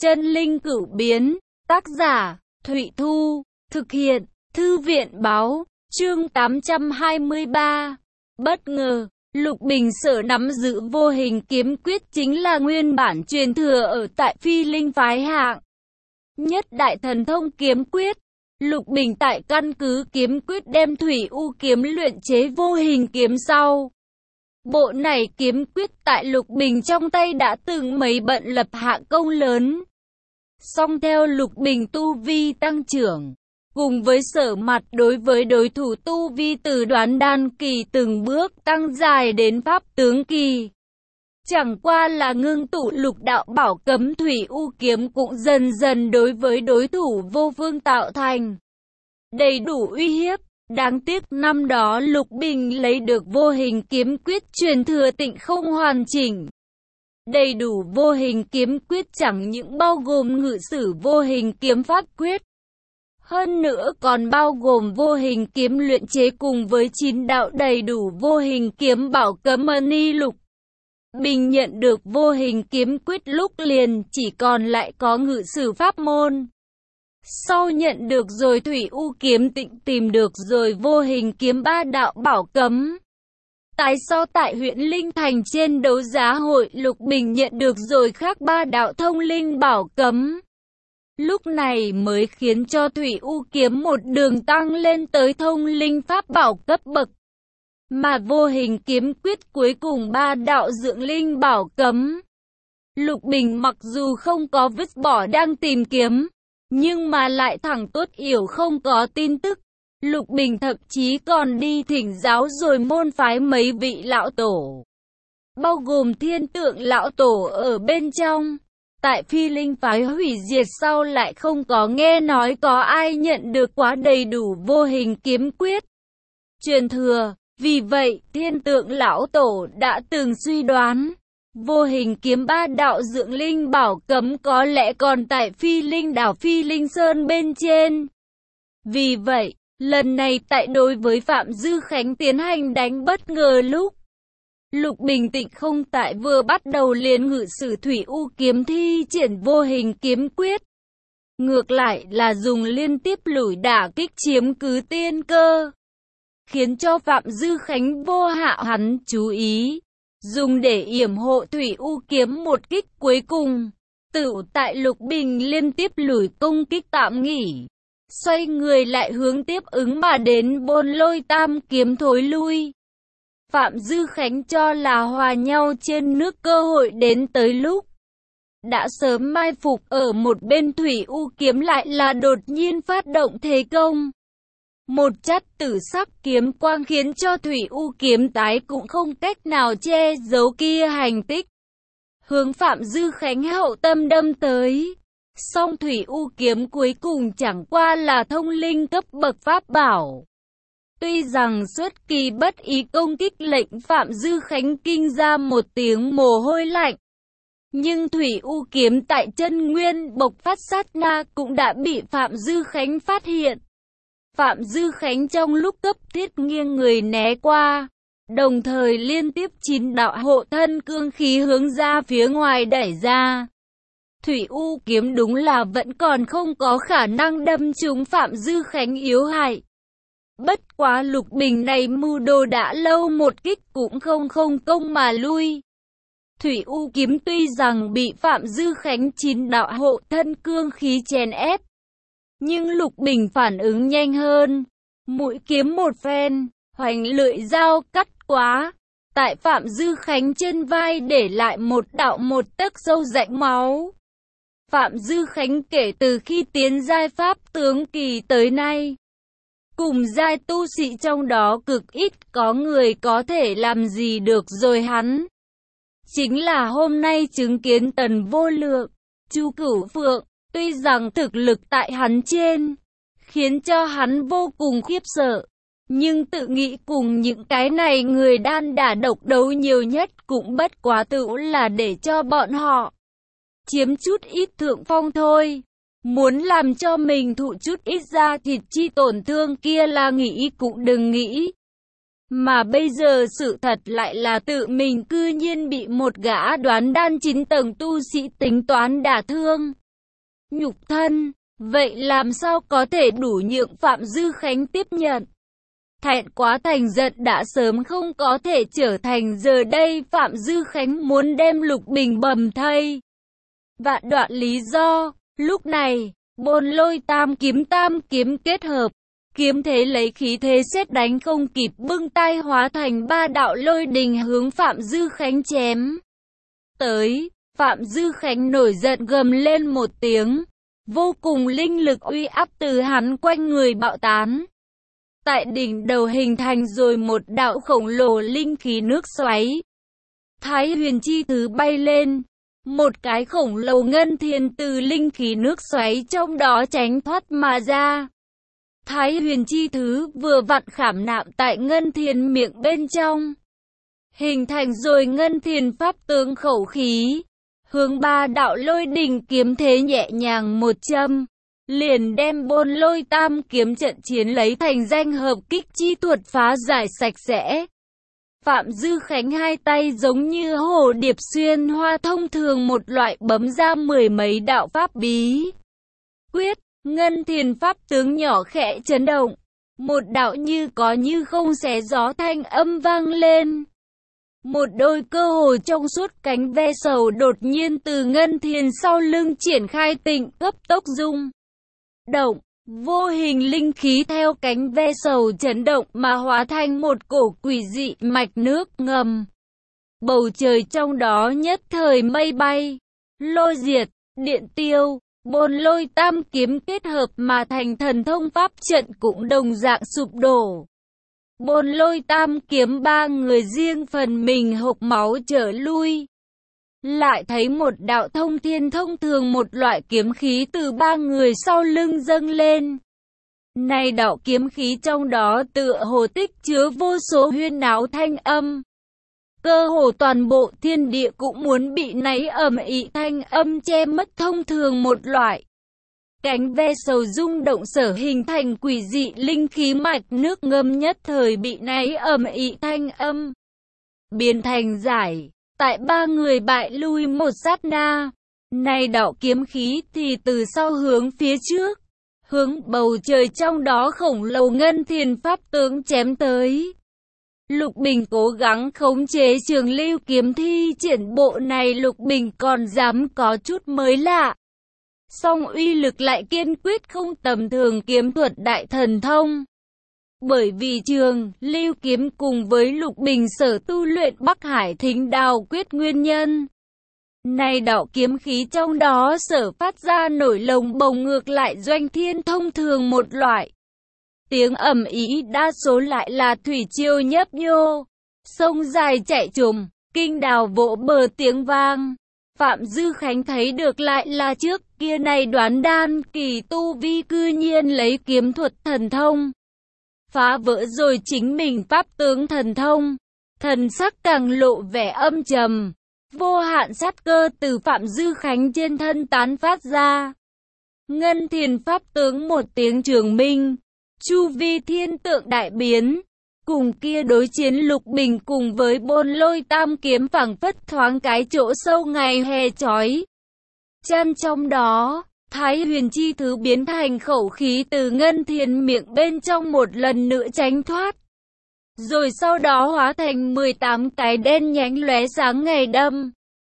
Chân linh cửu biến, tác giả, Thụy Thu, thực hiện, Thư viện báo, chương 823. Bất ngờ, Lục Bình Sở nắm giữ vô hình kiếm quyết chính là nguyên bản truyền thừa ở tại Phi Linh phái hạng nhất đại thần thông kiếm quyết. Lục Bình tại căn cứ kiếm quyết đem Thủy U kiếm luyện chế vô hình kiếm sau. Bộ này kiếm quyết tại Lục Bình trong tay đã từng mấy bận lập hạ công lớn. Song theo Lục Bình tu vi tăng trưởng, cùng với Sở Mặt đối với đối thủ tu vi từ đoán đan kỳ từng bước tăng dài đến pháp tướng kỳ. Chẳng qua là ngưng tụ lục đạo bảo cấm Thủy U kiếm cũng dần dần đối với đối thủ vô phương tạo thành đầy đủ uy hiếp. Đáng tiếc năm đó Lục Bình lấy được vô hình kiếm quyết truyền thừa tịnh không hoàn chỉnh. Đầy đủ vô hình kiếm quyết chẳng những bao gồm ngự sử vô hình kiếm pháp quyết, hơn nữa còn bao gồm vô hình kiếm luyện chế cùng với 9 đạo đầy đủ vô hình kiếm bảo cấm ni lục. Bình nhận được vô hình kiếm quyết lúc liền chỉ còn lại có ngự sử pháp môn. Sau nhận được rồi Thủy U kiếm tịnh tìm được rồi vô hình kiếm ba đạo bảo cấm. Tại sao tại huyện Linh Thành trên đấu giá hội Lục Bình nhận được rồi khác ba đạo thông linh bảo cấm. Lúc này mới khiến cho Thủy U kiếm một đường tăng lên tới thông linh pháp bảo cấp bậc. Mà vô hình kiếm quyết cuối cùng ba đạo dưỡng linh bảo cấm. Lục Bình mặc dù không có vứt bỏ đang tìm kiếm, nhưng mà lại thẳng tốt yểu không có tin tức. Lục Bình thậm chí còn đi thỉnh giáo rồi môn phái mấy vị lão tổ, bao gồm Thiên Tượng lão tổ ở bên trong. Tại Phi Linh phái hủy diệt sau lại không có nghe nói có ai nhận được quá đầy đủ vô hình kiếm quyết truyền thừa. Vì vậy, Thiên Tượng lão tổ đã từng suy đoán, vô hình kiếm ba đạo dưỡng linh bảo cấm có lẽ còn tại Phi Linh đảo Phi Linh Sơn bên trên. Vì vậy, lần này tại đối với Phạm Dư Khánh tiến hành đánh bất ngờ lúc Lục Bình tịnh không tại vừa bắt đầu liền ngự sử Thủy U kiếm thi triển vô hình kiếm quyết. Ngược lại là dùng liên tiếp lủi đả kích chiếm cứ tiên cơ, khiến cho Phạm Dư Khánh vô hạ hắn chú ý, dùng để yểm hộ Thủy U kiếm một kích cuối cùng. Tựu tại Lục Bình liên tiếp lùi công kích tạm nghỉ, xoay người lại hướng tiếp ứng mà đến Bôn Lôi Tam kiếm thối lui. Phạm Dư Khánh cho là hòa nhau trên nước cơ hội đến tới lúc đã sớm mai phục ở một bên Thủy U kiếm lại là đột nhiên phát động thế công. Một chát tử sắc kiếm quang khiến cho Thủy U kiếm tái cũng không cách nào che giấu kia hành tích, hướng Phạm Dư Khánh hậu tâm đâm tới. Song Thủy U kiếm cuối cùng chẳng qua là thông linh cấp bậc pháp bảo. Tuy rằng xuất kỳ bất ý công kích lệnh Phạm Dư Khánh kinh ra một tiếng mồ hôi lạnh, nhưng Thủy U kiếm tại chân nguyên bộc phát sát na cũng đã bị Phạm Dư Khánh phát hiện. Phạm Dư Khánh trong lúc cấp thiết nghiêng người né qua, đồng thời liên tiếp 9 đạo hộ thân cương khí hướng ra phía ngoài đẩy ra. Thủy U kiếm đúng là vẫn còn không có khả năng đâm trúng Phạm Dư Khánh yếu hại. Bất quá Lục Bình này mưu đồ đã lâu, một kích cũng không công mà lui. Thủy U kiếm tuy rằng bị Phạm Dư Khánh 9 đạo hộ thân cương khí chèn ép, nhưng Lục Bình phản ứng nhanh hơn, mũi kiếm một phen, hoành lưỡi dao cắt quá, tại Phạm Dư Khánh trên vai để lại một đạo một tấc sâu rãnh máu. Phạm Dư Khánh kể từ khi tiến giai pháp tướng kỳ tới nay, cùng giai tu sĩ trong đó cực ít có người có thể làm gì được rồi hắn. Chính là hôm nay chứng kiến Tần Vô Lượng, Chu Cửu Phượng, tuy rằng thực lực tại hắn trên, khiến cho hắn vô cùng khiếp sợ, nhưng tự nghĩ cùng những cái này người đan đả độc đấu nhiều nhất cũng bất quá tự là để cho bọn họ chiếm chút ít thượng phong thôi. Muốn làm cho mình thụ chút ít da thịt chi tổn thương kia là nghĩ cũng đừng nghĩ. Mà bây giờ sự thật lại là tự mình cư nhiên bị một gã đoán đan 9 tầng tu sĩ tính toán đả thương. nhục thân, vậy làm sao có thể đủ nhượng Phạm Dư Khánh tiếp nhận. Thẹn quá thành giận đã sớm không có thể trở thành, giờ đây Phạm Dư Khánh muốn đem Lục Bình bầm thây. Vạn đoạn lý do, lúc này, Bôn Lôi tam kiếm kết hợp, kiếm thế lấy khí thế sét đánh không kịp bưng tay hóa thành 3 đạo lôi đình hướng Phạm Dư Khánh chém tới. Phạm Dư Khánh nổi giận gầm lên một tiếng, vô cùng linh lực uy áp từ hắn quanh người bạo tán. Tại đỉnh đầu hình thành rồi một đạo khổng lồ linh khí nước xoáy. Thái Huyền Chi Thứ bay lên, một cái khổng lồ ngân thiên từ linh khí nước xoáy trong đó tránh thoát mà ra. Thái Huyền Chi Thứ vừa vặn khảm nạm tại ngân thiên miệng bên trong, hình thành rồi ngân thiên pháp tướng khẩu khí, hướng 3 đạo lôi đình kiếm thế nhẹ nhàng một châm, liền đem Bôn Lôi tam kiếm trận chiến lấy thành danh hợp kích chi thuật phá giải sạch sẽ. Phạm Dư Khánh hai tay giống như hồ điệp xuyên hoa thông thường một loại bấm ra 10 mấy đạo pháp bí quyết, ngân thiền pháp tướng nhỏ khẽ chấn động, một đạo như có như không xé gió thanh âm vang lên. Một đôi cơ hồ trong suốt cánh ve sầu đột nhiên từ ngân thiền sau lưng triển khai tịnh cấp tốc rung động, vô hình linh khí theo cánh ve sầu chấn động mà hóa thành một cổ quỷ dị mạch nước ngầm. Bầu trời trong đó nhất thời mây bay, lôi diệt, điện tiêu, Bôn Lôi tam kiếm kết hợp mà thành thần thông pháp trận cũng đồng dạng sụp đổ. Bôn Lôi tam kiếm 3 người riêng phần mình hộc máu trở lui. Lại thấy một đạo thông thiên thông thường một loại kiếm khí từ 3 người sau lưng dâng lên. Này đạo kiếm khí trong đó tựa hồ tích chứa vô số huyên náo thanh âm. Cơ hồ toàn bộ thiên địa cũng muốn bị náy ầm ĩ thanh âm che mất thông thường một loại. Cánh ve sầu rung động sở hình thành quỷ dị linh khí mạch nước ngâm nhất thời bị náy ầm ĩ thanh âm biến thành giải. Tại 3 người bại lui một sát na, này đạo kiếm khí thì từ sau hướng phía trước, hướng bầu trời trong đó khổng lồ ngân thiền pháp tướng chém tới. Lục Bình cố gắng khống chế Trường Lưu kiếm thi triển bộ này, Lục Bình còn dám có chút mới lạ. Song uy lực lại kiên quyết không tầm thường kiếm thuật đại thần thông. Bởi vì Trường Lưu kiếm cùng với Lục Bình sở tu luyện Bắc Hải Thính Đào quyết nguyên nhân. Này đạo kiếm khí trong đó sở phát ra nổi lồng bồng ngược lại doanh thiên thông thường một loại. Tiếng ầm ĩ đa số lại là thủy triều nhấp nhô, sông dài chạy trùm, kinh đào vỗ bờ tiếng vang. Phạm Dư Khánh thấy được lại là trước kia này đoán đan kỳ tu vi cư nhiên lấy kiếm thuật thần thông phá vỡ rồi chính mình pháp tướng thần thông, thần sắc càng lộ vẻ âm trầm, vô hạn sát cơ từ Phạm Dư Khánh trên thân tán phát ra. Ngân thiền pháp tướng một tiếng trường minh, chu vi thiên tượng đại biến, cùng kia đối chiến Lục Bình cùng với Bôn Lôi tam kiếm phảng phất thoáng cái chỗ sâu ngày hè chói chăn trong đó. Thái Huyền Chi Thứ biến thành khẩu khí từ ngân thiền miệng bên trong một lần nữa tránh thoát, rồi sau đó hóa thành 18 cái đen nhánh lóe sáng ngày đâm.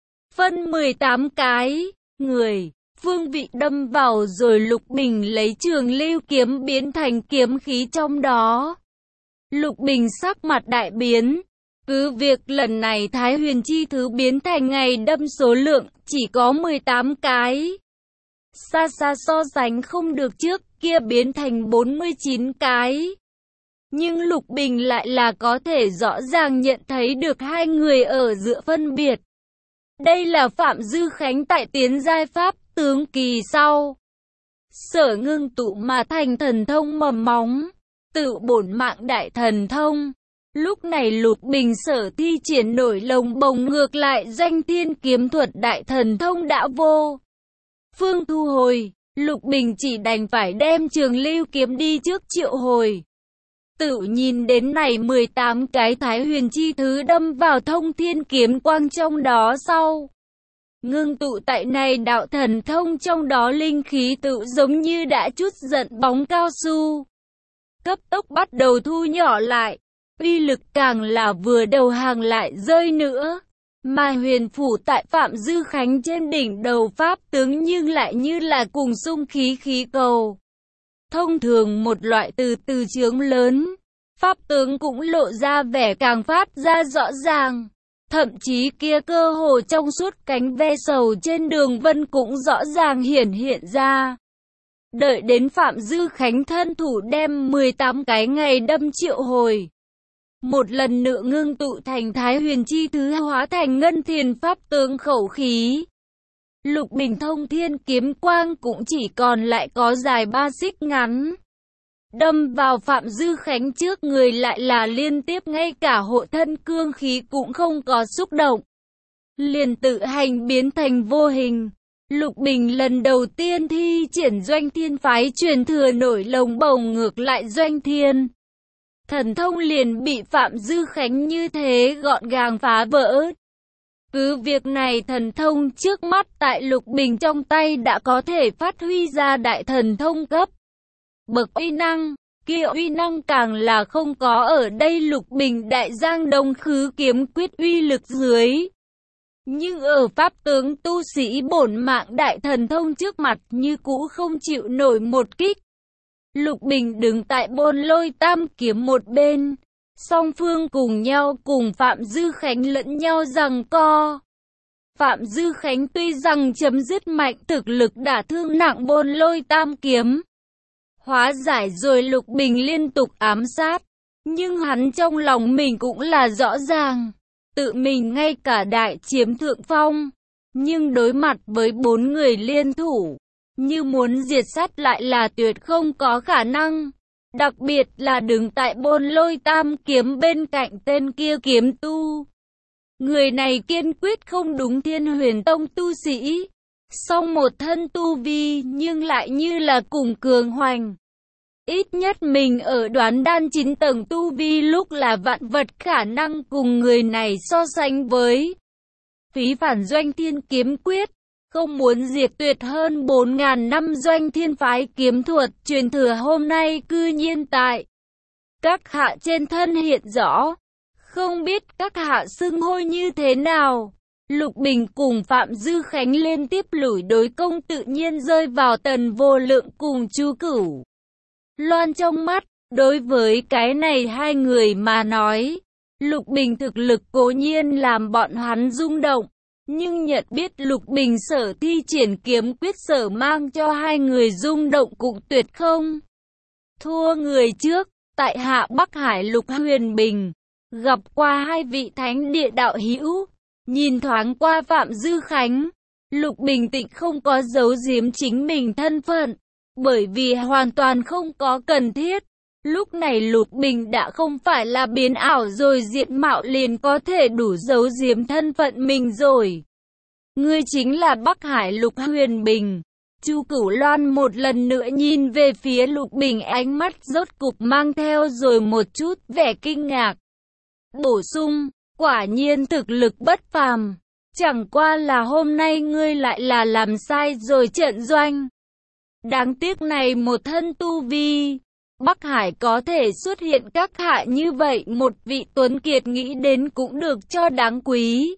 Phân 18 cái người, phương vị đâm vào rồi Lục Bình lấy Trường Lưu kiếm biến thành kiếm khí trong đó. Lục Bình sắc mặt đại biến, cứ việc lần này Thái Huyền Chi Thứ biến thành ngày đâm số lượng chỉ có 18 cái. Xa xa so sánh không được trước kia biến thành 49 cái. Nhưng Lục Bình lại là có thể rõ ràng nhận thấy được hai người ở giữa phân biệt. Đây là Phạm Dư Khánh tại tiến giai pháp tướng kỳ sau sở ngưng tụ mà thành thần thông mầm móng, tự bổn mạng đại thần thông. Lúc này Lục Bình sở thi triển nổi lồng bồng ngược lại doanh thiên kiếm thuật đại thần thông đã vô phương thu hồi, Lục Bình chỉ đành phải đem Trường Lưu kiếm đi trước triệu hồi. Tự nhìn đến này 18 cái Thái Huyền Chi Thứ đâm vào thông thiên kiếm quang trong đó sau. Ngưng tụ tại này đạo thần thông, trong đó linh khí tự giống như đã chút giận bóng cao su, cấp tốc bắt đầu thu nhỏ lại, uy lực càng là vừa đầu hàng lại rơi nữa. Mà huyền phủ tại Phạm Dư Khánh trên đỉnh đầu pháp tướng nhưng lại như là cùng xung khí khí cầu. Thông thường một loại từ từ chướng lớn, pháp tướng cũng lộ ra vẻ càng phát ra rõ ràng. Thậm chí kia cơ hồ trong suốt cánh ve sầu trên đường vân cũng rõ ràng hiển hiện ra. Đợi đến Phạm Dư Khánh thân thủ đem 18 cái ngày đâm triệu hồi, một lần nữa ngưng tụ thành Thái Huyền Chi Thứ, hóa thành ngân thiền pháp tướng khẩu khí. Lục Bình Thông Thiên kiếm quang cũng chỉ còn lại có dài 3 xích ngắn. Đâm vào Phạm Dư Khánh trước người lại là liên tiếp, ngay cả hộ thân cương khí cũng không có xúc động, liền tự hành biến thành vô hình. Lục Bình lần đầu tiên thi triển Doanh Thiên phái truyền thừa nổi lồng bồng ngược lại Doanh Thiên. Thần thông liền bị Phạm Dư Khánh như thế gọn gàng phá vỡ. Cứ việc này thần thông trước mắt tại Lục Bình trong tay đã có thể phát huy ra đại thần thông cấp bậc uy năng, kia uy năng càng là không có ở đây Lục Bình đại giang đông khứ kiếm quyết uy lực dưới. Nhưng ở pháp tướng tu sĩ bổn mạng đại thần thông trước mặt như cũ không chịu nổi một kích. Lục Bình đứng tại Bôn Lôi Tam kiếm một bên, song phương cùng nhau cùng Phạm Dư Khánh lẫn nhau giằng co. Phạm Dư Khánh tuy rằng chấm dứt mạnh thực lực đả thương nặng Bôn Lôi Tam kiếm, hóa giải rồi Lục Bình liên tục ám sát, nhưng hắn trong lòng mình cũng là rõ ràng, tự mình ngay cả đại chiếm thượng phong, nhưng đối mặt với 4 người liên thủ, như muốn diệt sát lại là tuyệt không có khả năng. Đặc biệt là đứng tại Bôn Lôi Tam kiếm bên cạnh tên kia kiếm tu. Người này kiên quyết không đúng Thiên Huyền Tông tu sĩ, song một thân tu vi nhưng lại như là cùng cường hoành. Ít nhất mình ở đoán đan 9 tầng tu vi lúc là vạn vật khả năng cùng người này so sánh với. Phí phản Doanh Thiên kiếm quyết, không muốn diệt tuyệt hơn 4.000 năm Doanh Thiên phái kiếm thuật truyền thừa hôm nay cư nhiên tại các hạ trên thân hiện rõ. Không biết các hạ xưng hô như thế nào? Lục Bình cùng Phạm Dư Khánh liên tiếp lủi đối công tự nhiên rơi vào Tần Vô Lượng cùng Chu Cửu Loan trong mắt. Đối với cái này hai người mà nói, Lục Bình thực lực cố nhiên làm bọn hắn rung động, nhưng nhận biết Lục Bình sở thi triển kiếm quyết sở mang cho hai người rung động cũng tuyệt không thua người trước. Tại hạ Bắc Hải Lục Huyền Bình, gặp qua hai vị thánh địa đạo hữu. Nhìn thoáng qua Phạm Dư Khánh, Lục Bình tịnh không có giấu giếm chính mình thân phận, bởi vì hoàn toàn không có cần thiết. Lúc này Lục Bình đã không phải là biến ảo rồi diện mạo liền có thể đủ giấu giếm thân phận mình rồi. Ngươi chính là Bắc Hải Lục Huyền Bình. Chu Cửu Loan một lần nữa nhìn về phía Lục Bình, ánh mắt rốt cục mang theo rồi một chút vẻ kinh ngạc. Bổ sung, quả nhiên thực lực bất phàm. Chẳng qua là hôm nay ngươi lại là làm sai rồi trận doanh. Đáng tiếc này một thân tu vi, Bắc Hải có thể xuất hiện các hạ như vậy một vị tuấn kiệt nghĩ đến cũng được cho đáng quý.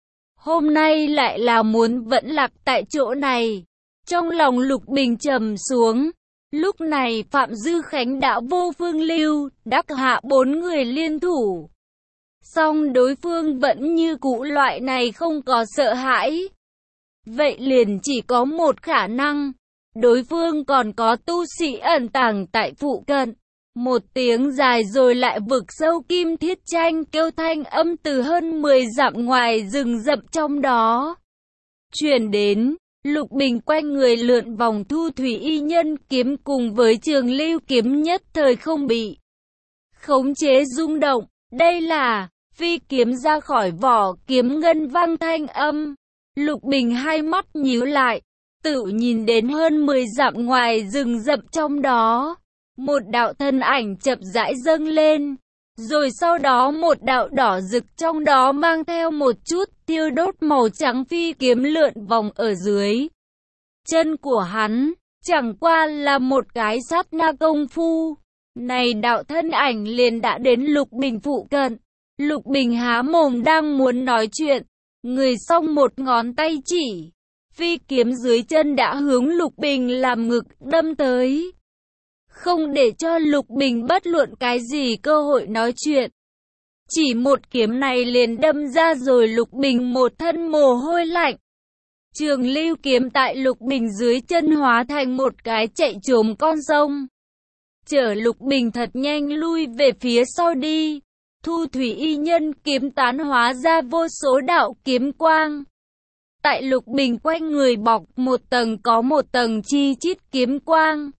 Hôm nay lại là muốn vẫn lạc tại chỗ này. Trong lòng Lục Bình trầm xuống. Lúc này Phạm Dư Khánh đã vô phương lưu, đắc hạ 4 người liên thủ. Song đối phương vẫn như cũ loại này không có sợ hãi. Vậy liền chỉ có một khả năng. Đối phương còn có tu sĩ ẩn tàng tại phụ cận. Một tiếng dài rồi lại vực sâu kim thiết tranh kêu thanh âm từ hơn 10 dặm ngoài rừng rậm trong đó truyền đến. Lục Bình quanh người lượn vòng, Thu Thủy Y Nhân kiếm cùng với Trường Lưu kiếm nhất thời không bị khống chế rung động. Đây là phi kiếm ra khỏi vỏ, kiếm ngân vang thanh âm. Lục Bình hai mắt nhíu lại, tự nhìn đến hơn 10 dặm ngoài rừng rậm trong đó, một đạo thân ảnh chậm rãi dâng lên, Rồi sau đó một đạo đỏ rực trong đó mang theo một chút thiêu đốt màu trắng phi kiếm lượn vòng ở dưới chân của hắn. Chẳng qua là một cái sát na công phu, này đạo thân ảnh liền đã đến Lục Bình phụ cận. Lục Bình há mồm đang muốn nói chuyện, người song một ngón tay chỉ, phi kiếm dưới chân đã hướng Lục Bình làm ngực đâm tới, không để cho Lục Bình bất luận cái gì cơ hội nói chuyện. Chỉ một kiếm này liền đâm ra rồi Lục Bình một thân mồ hôi lạnh. Trường lưu kiếm tại Lục Bình dưới chân hóa thành một cái chạy trồm con sông, chở Lục Bình thật nhanh lui về phía sau đi. Thu thủy y nhân kiếm tán hóa ra vô số đạo kiếm quang. Tại Lục Bình quanh người bọc một tầng có một tầng chi chít kiếm quang.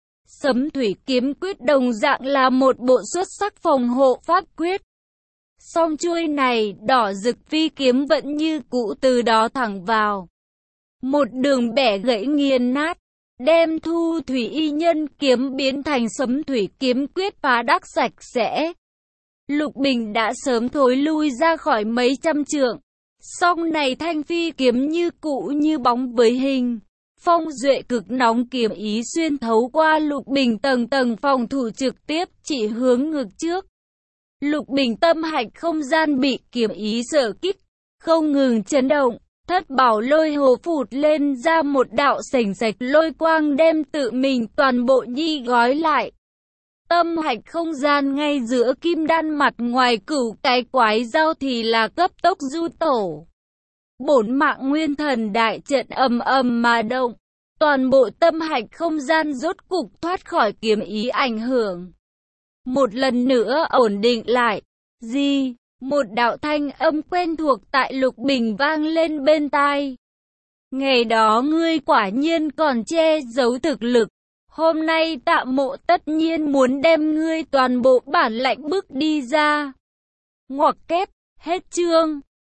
Sấm thủy kiếm quyết đồng dạng là một bộ xuất sắc phòng hộ pháp quyết. Song chuôi này đỏ rực phi kiếm vẫn như cũ từ đó thẳng vào. Một đường bẻ gãy nghiền nát, đem thu thủy y nhân kiếm biến thành sấm thủy kiếm quyết phá đắc sạch sẽ. Lục Bình đã sớm thối lui ra khỏi mấy trăm trượng. Song này thanh phi kiếm như cũ như bóng với hình. Phong duệ cực nóng kiếm ý xuyên thấu qua Lục Bình tầng tầng phòng thủ trực tiếp chỉ hướng ngực trước. Lục Bình tâm hạch không gian bị kiếm ý sở kích, không ngừng chấn động. Thất bảo lôi hồ phụt lên ra một đạo sành sạch lôi quang đem tự mình toàn bộ nhi gói lại. Tâm hạch không gian ngay giữa kim đan mặt ngoài cửu cái quái dao thì là cấp tốc du tổ. Bổn mạng nguyên thần đại trận ầm ầm mà động. Toàn bộ tâm hạch không gian rốt cục thoát khỏi kiếm ý ảnh hưởng. Một lần nữa ổn định lại. Gì? Một đạo thanh âm quen thuộc tại Lục Bình vang lên bên tai. Ngày đó ngươi quả nhiên còn che giấu thực lực. Hôm nay Tạ Mộ tất nhiên muốn đem ngươi toàn bộ bản lãnh bước đi ra. Ngoặc kép, hết chương.